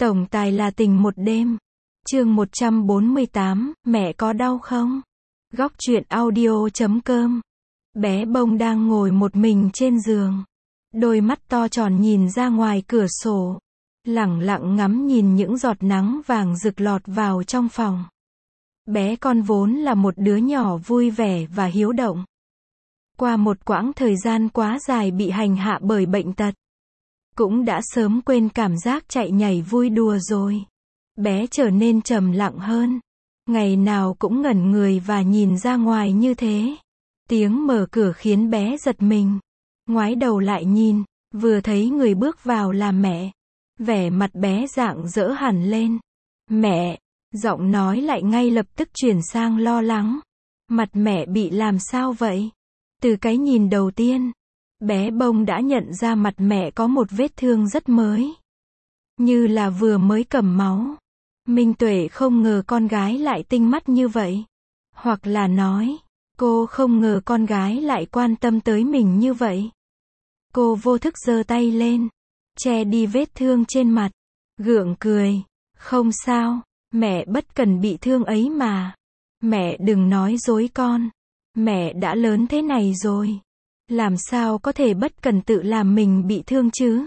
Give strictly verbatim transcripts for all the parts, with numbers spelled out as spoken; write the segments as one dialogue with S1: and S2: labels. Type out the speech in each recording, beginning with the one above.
S1: Tổng tài là tình một đêm. Chương một trăm bốn mươi tám, mẹ có đau không? Góc truyện audio chấm com. Bé Bông đang ngồi một mình trên giường. Đôi mắt to tròn nhìn ra ngoài cửa sổ. Lẳng lặng ngắm nhìn những giọt nắng vàng rực lọt vào trong phòng. Bé con vốn là một đứa nhỏ vui vẻ và hiếu động. Qua một quãng thời gian quá dài bị hành hạ bởi bệnh tật, cũng đã sớm quên cảm giác chạy nhảy vui đùa rồi. Bé trở nên trầm lặng hơn. Ngày nào cũng ngẩn người và nhìn ra ngoài như thế. Tiếng mở cửa khiến bé giật mình. Ngoái đầu lại nhìn, vừa thấy người bước vào là mẹ. Vẻ mặt bé rạng rỡ hẳn lên. Mẹ, giọng nói lại ngay lập tức chuyển sang lo lắng. Mặt mẹ bị làm sao vậy? Từ cái nhìn đầu tiên, bé Bông đã nhận ra mặt mẹ có một vết thương rất mới. Như là vừa mới cầm máu. Minh Tuệ không ngờ con gái lại tinh mắt như vậy. Hoặc là nói, cô không ngờ con gái lại quan tâm tới mình như vậy. Cô vô thức giơ tay lên, che đi vết thương trên mặt, gượng cười. Không sao, mẹ bất cần bị thương ấy mà. Mẹ đừng nói dối con. Mẹ đã lớn thế này rồi. Làm sao có thể bất cần tự làm mình bị thương chứ?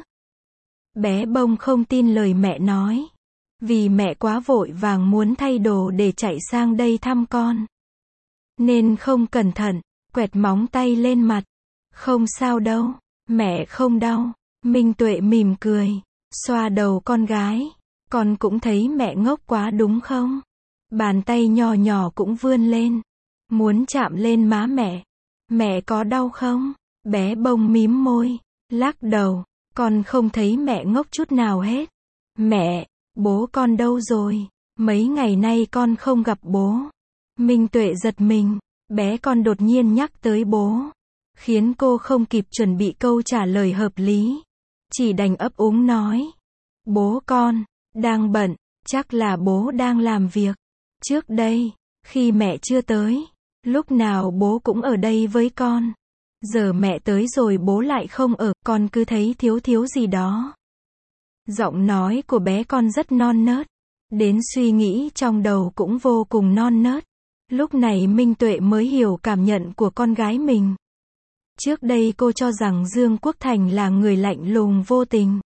S1: Bé Bông không tin lời mẹ nói. Vì mẹ quá vội vàng muốn thay đồ để chạy sang đây thăm con. Nên không cẩn thận, quẹt móng tay lên mặt. Không sao đâu, mẹ không đau. Minh Tuệ mỉm cười, xoa đầu con gái. Con cũng thấy mẹ ngốc quá đúng không? Bàn tay nhỏ nhỏ cũng vươn lên, muốn chạm lên má mẹ. Mẹ có đau không? Bé Bông mím môi, lắc đầu. Con không thấy mẹ ngốc chút nào hết. Mẹ, bố con đâu rồi? Mấy ngày nay con không gặp bố. Minh Tuệ giật mình, bé con đột nhiên nhắc tới bố, khiến cô không kịp chuẩn bị câu trả lời hợp lý. Chỉ đành ấp úng nói. Bố con, đang bận, chắc là bố đang làm việc. Trước đây, khi mẹ chưa tới, lúc nào bố cũng ở đây với con. Giờ mẹ tới rồi bố lại không ở, con cứ thấy thiếu thiếu gì đó. Giọng nói của bé con rất non nớt, đến suy nghĩ trong đầu cũng vô cùng non nớt. Lúc này Minh Tuệ mới hiểu cảm nhận của con gái mình. Trước đây cô cho rằng Dương Quốc Thành là người lạnh lùng vô tình,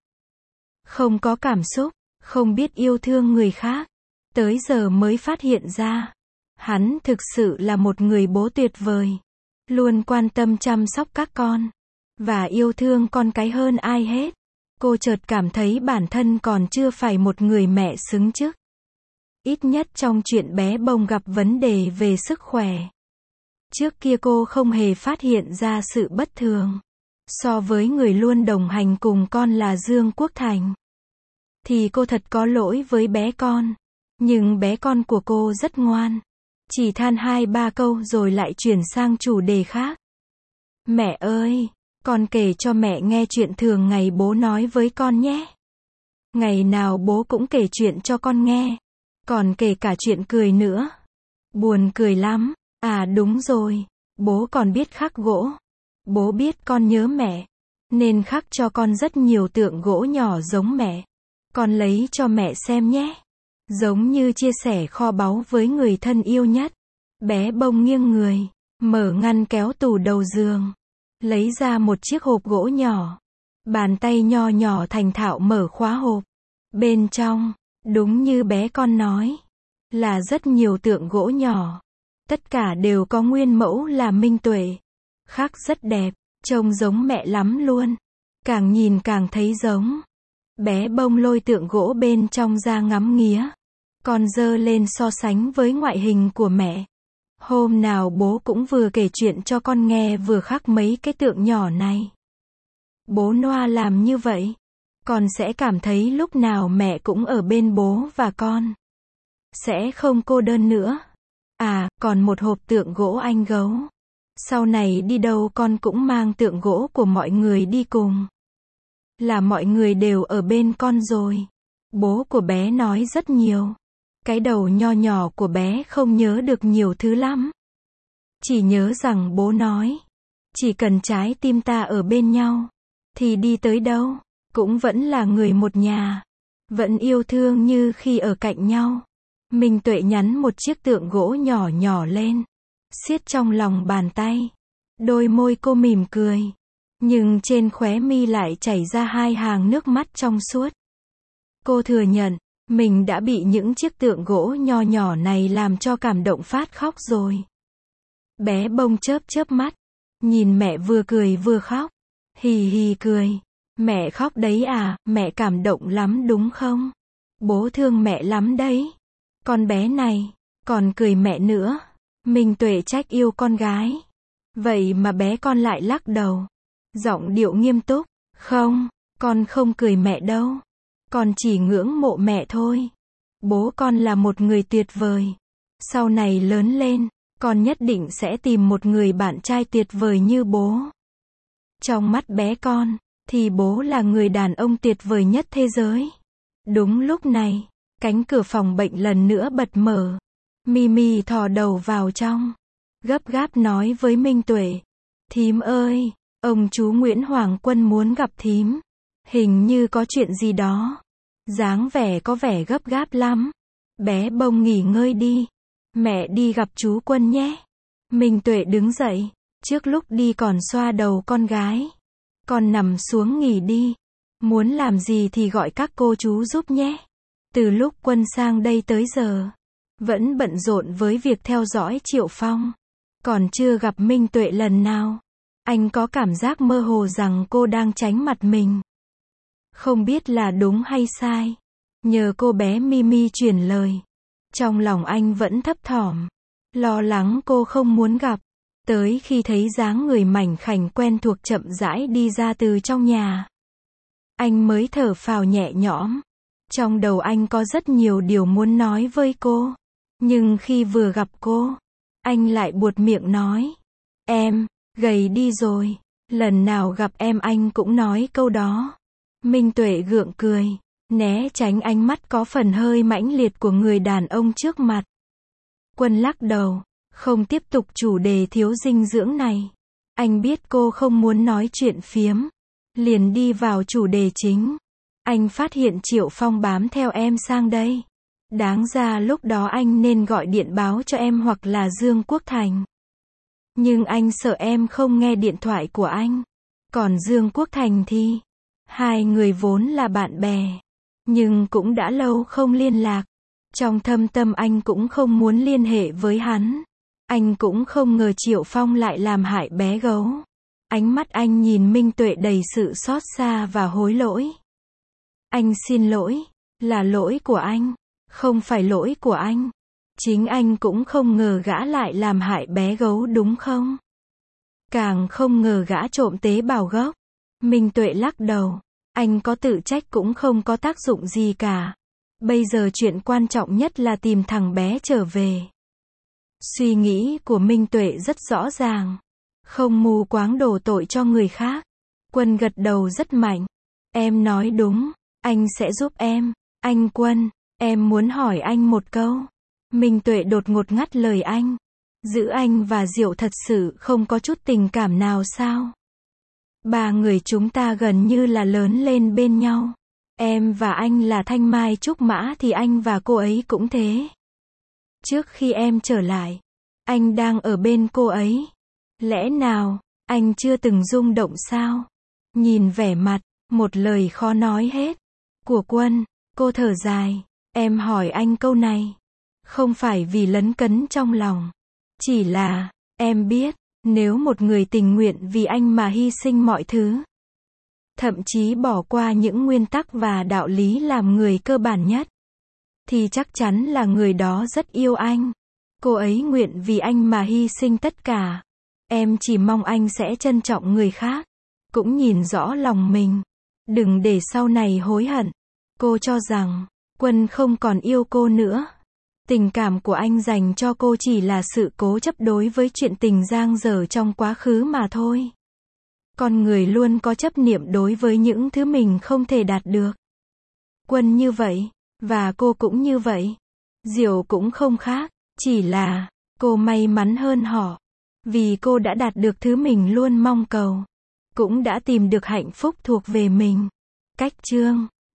S1: không có cảm xúc, không biết yêu thương người khác. Tới giờ mới phát hiện ra, hắn thực sự là một người bố tuyệt vời, luôn quan tâm chăm sóc các con, và yêu thương con cái hơn ai hết. Cô chợt cảm thấy bản thân còn chưa phải một người mẹ xứng chức. Ít nhất trong chuyện bé Bông gặp vấn đề về sức khỏe. Trước kia cô không hề phát hiện ra sự bất thường. So với người luôn đồng hành cùng con là Dương Quốc Thành, thì cô thật có lỗi với bé con. Nhưng bé con của cô rất ngoan. Chỉ than hai ba câu rồi lại chuyển sang chủ đề khác. Mẹ ơi, con kể cho mẹ nghe chuyện thường ngày bố nói với con nhé. Ngày nào bố cũng kể chuyện cho con nghe. Còn kể cả chuyện cười nữa. Buồn cười lắm. À đúng rồi, bố còn biết khắc gỗ. Bố biết con nhớ mẹ, nên khắc cho con rất nhiều tượng gỗ nhỏ giống mẹ. Con lấy cho mẹ xem nhé. Giống như chia sẻ kho báu với người thân yêu nhất. Bé Bông nghiêng người, mở ngăn kéo tủ đầu giường, lấy ra một chiếc hộp gỗ nhỏ. Bàn tay nho nhỏ thành thạo mở khóa hộp. Bên trong, đúng như bé con nói, là rất nhiều tượng gỗ nhỏ. Tất cả đều có nguyên mẫu là Minh Tuệ. Khắc rất đẹp, trông giống mẹ lắm luôn. Càng nhìn càng thấy giống. Bé Bông lôi tượng gỗ bên trong ra ngắm nghía. Con giơ lên so sánh với ngoại hình của mẹ. Hôm nào bố cũng vừa kể chuyện cho con nghe vừa khắc mấy cái tượng nhỏ này. Bố Noa làm như vậy, con sẽ cảm thấy lúc nào mẹ cũng ở bên bố và con. Sẽ không cô đơn nữa. À, còn một hộp tượng gỗ anh gấu. Sau này đi đâu con cũng mang tượng gỗ của mọi người đi cùng. Là mọi người đều ở bên con rồi. Bố của bé nói rất nhiều. Cái đầu nho nhỏ của bé không nhớ được nhiều thứ lắm. Chỉ nhớ rằng bố nói, chỉ cần trái tim ta ở bên nhau, thì đi tới đâu, cũng vẫn là người một nhà. Vẫn yêu thương như khi ở cạnh nhau. Minh Tuệ nhắn một chiếc tượng gỗ nhỏ nhỏ lên, siết trong lòng bàn tay. Đôi môi cô mỉm cười, nhưng trên khóe mi lại chảy ra hai hàng nước mắt trong suốt. Cô thừa nhận, mình đã bị những chiếc tượng gỗ nho nhỏ này làm cho cảm động phát khóc rồi. Bé Bông chớp chớp mắt, nhìn mẹ vừa cười vừa khóc. Hì hì cười. Mẹ khóc đấy à, mẹ cảm động lắm đúng không? Bố thương mẹ lắm đấy. Con bé này, còn cười mẹ nữa. Minh Tuệ trách yêu con gái. Vậy mà bé con lại lắc đầu. Giọng điệu nghiêm túc. Không, con không cười mẹ đâu. Con chỉ ngưỡng mộ mẹ thôi. Bố con là một người tuyệt vời. Sau này lớn lên, con nhất định sẽ tìm một người bạn trai tuyệt vời như bố. Trong mắt bé con, thì bố là người đàn ông tuyệt vời nhất thế giới. Đúng lúc này, cánh cửa phòng bệnh lần nữa bật mở. Mimi thò đầu vào trong, gấp gáp nói với Minh Tuệ. Thím ơi, ông chú Nguyễn Hoàng Quân muốn gặp thím. Hình như có chuyện gì đó. Dáng vẻ có vẻ gấp gáp lắm. Bé Bông nghỉ ngơi đi. Mẹ đi gặp chú Quân nhé. Minh Tuệ đứng dậy, trước lúc đi còn xoa đầu con gái. Con nằm xuống nghỉ đi. Muốn làm gì thì gọi các cô chú giúp nhé. Từ lúc Quân sang đây tới giờ, vẫn bận rộn với việc theo dõi Triệu Phong. Còn chưa gặp Minh Tuệ lần nào. Anh có cảm giác mơ hồ rằng cô đang tránh mặt mình. Không biết là đúng hay sai. Nhờ cô bé Mimi truyền lời. Trong lòng anh vẫn thấp thỏm. Lo lắng cô không muốn gặp. Tới khi thấy dáng người mảnh khảnh quen thuộc chậm rãi đi ra từ trong nhà, anh mới thở phào nhẹ nhõm. Trong đầu anh có rất nhiều điều muốn nói với cô. Nhưng khi vừa gặp cô, anh lại buột miệng nói. Em, gầy đi rồi. Lần nào gặp em anh cũng nói câu đó. Minh Tuệ gượng cười, né tránh ánh mắt có phần hơi mãnh liệt của người đàn ông trước mặt. Quân lắc đầu, không tiếp tục chủ đề thiếu dinh dưỡng này. Anh biết cô không muốn nói chuyện phiếm, liền đi vào chủ đề chính. Anh phát hiện Triệu Phong bám theo em sang đây. Đáng ra lúc đó anh nên gọi điện báo cho em hoặc là Dương Quốc Thành. Nhưng anh sợ em không nghe điện thoại của anh. Còn Dương Quốc Thành thì, hai người vốn là bạn bè, nhưng cũng đã lâu không liên lạc. Trong thâm tâm anh cũng không muốn liên hệ với hắn. Anh cũng không ngờ Triệu Phong lại làm hại bé gấu. Ánh mắt anh nhìn Minh Tuệ đầy sự xót xa và hối lỗi. Anh xin lỗi, là lỗi của anh, không phải lỗi của anh. Chính anh cũng không ngờ gã lại làm hại bé gấu đúng không? Càng không ngờ gã trộm tế bào gốc. Minh Tuệ lắc đầu. Anh có tự trách cũng không có tác dụng gì cả. Bây giờ chuyện quan trọng nhất là tìm thằng bé trở về. Suy nghĩ của Minh Tuệ rất rõ ràng. Không mù quáng đổ tội cho người khác. Quân gật đầu rất mạnh. Em nói đúng, anh sẽ giúp em. Anh Quân, em muốn hỏi anh một câu. Minh Tuệ đột ngột ngắt lời anh. Giữa anh và Diệu thật sự không có chút tình cảm nào sao? Ba người chúng ta gần như là lớn lên bên nhau. Em và anh là thanh mai trúc mã thì anh và cô ấy cũng thế. Trước khi em trở lại, anh đang ở bên cô ấy. Lẽ nào, anh chưa từng rung động sao? Nhìn vẻ mặt, một lời khó nói hết, của Quân, cô thở dài. Em hỏi anh câu này, không phải vì lấn cấn trong lòng. Chỉ là, em biết, nếu một người tình nguyện vì anh mà hy sinh mọi thứ, thậm chí bỏ qua những nguyên tắc và đạo lý làm người cơ bản nhất, thì chắc chắn là người đó rất yêu anh. Cô ấy nguyện vì anh mà hy sinh tất cả. Em chỉ mong anh sẽ trân trọng người khác, cũng nhìn rõ lòng mình. Đừng để sau này hối hận. Cô cho rằng, Quân không còn yêu cô nữa. Tình cảm của anh dành cho cô chỉ là sự cố chấp đối với chuyện tình giang dở trong quá khứ mà thôi. Con người luôn có chấp niệm đối với những thứ mình không thể đạt được. Quân như vậy, và cô cũng như vậy. Diệu cũng không khác, chỉ là, cô may mắn hơn họ. Vì cô đã đạt được thứ mình luôn mong cầu. Cũng đã tìm được hạnh phúc thuộc về mình. Cách chương